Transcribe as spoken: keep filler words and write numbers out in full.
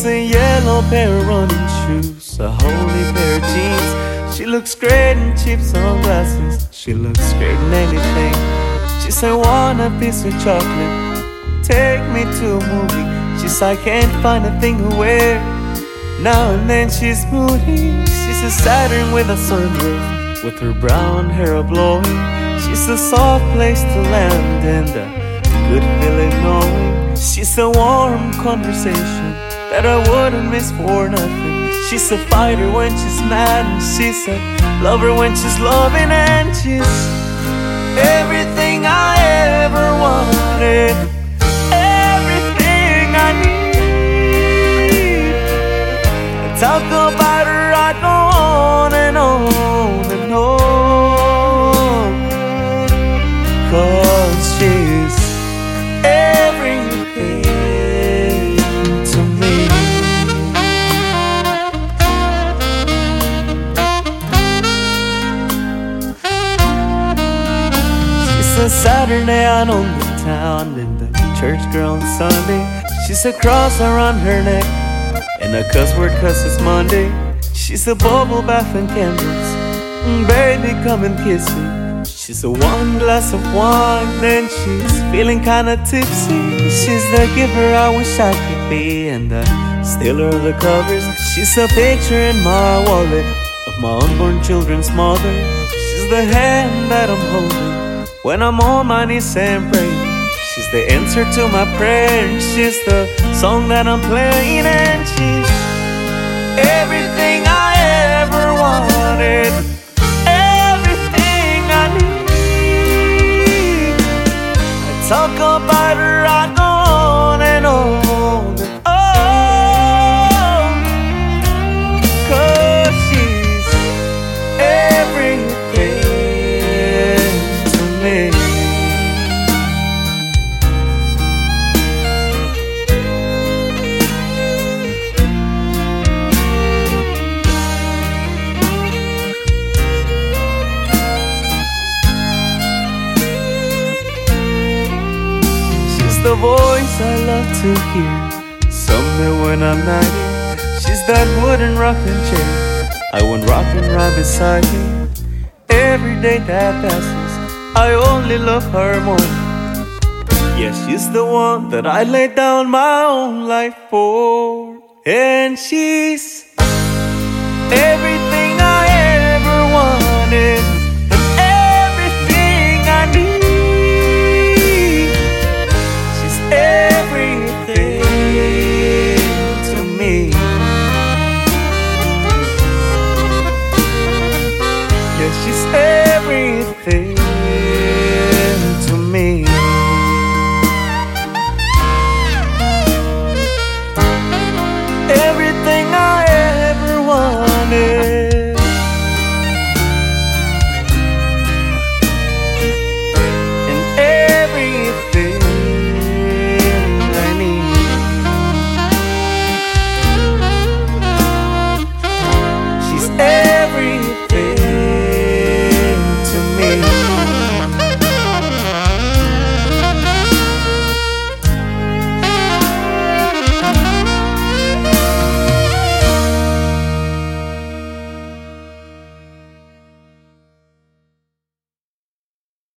She's a yellow pair of running shoes, a holy pair of jeans. She looks great in cheap sunglasses, she looks great in anything. She said, want a piece of chocolate, take me to a movie. She said, I can't find a thing to wear. Now and then she's moody. She's a Saturn with a sunroof, with her brown hair a-blowing. She's a soft place to land and a good feeling knowing. She's a warm conversation that I wouldn't miss for nothing. She's a fighter when she's mad, and she's a lover when she's loving. And she's everything I ever wanted, everything I need. I talk about her, I go on and on and on, 'cause she's everything to me. She's a Saturday out on the town, and the church girl on Sunday. She's a cross around her neck and a cuss word 'cause it's Monday. She's a bubble bath and candles, baby come and kiss me. She's a one glass of wine and she's feeling kinda tipsy. She's the giver I wish I could be, and the stealer of the covers. She's a picture in my wallet of my unborn children's mother. She's the hand that I'm holding when I'm on my knees and praying. She's the answer to my prayer. She's the song that I'm playing. And she's everything I ever wanted, everything I need. I talk about her, I go on and on and on, 'cause she's everything to me. The voice I love to hear someday when I'm ninety. She's that wooden rocking chair I went rocking right beside me. Every day that passes, I only love her more. Yes, she's the one that I laid down my own life for. And she's everything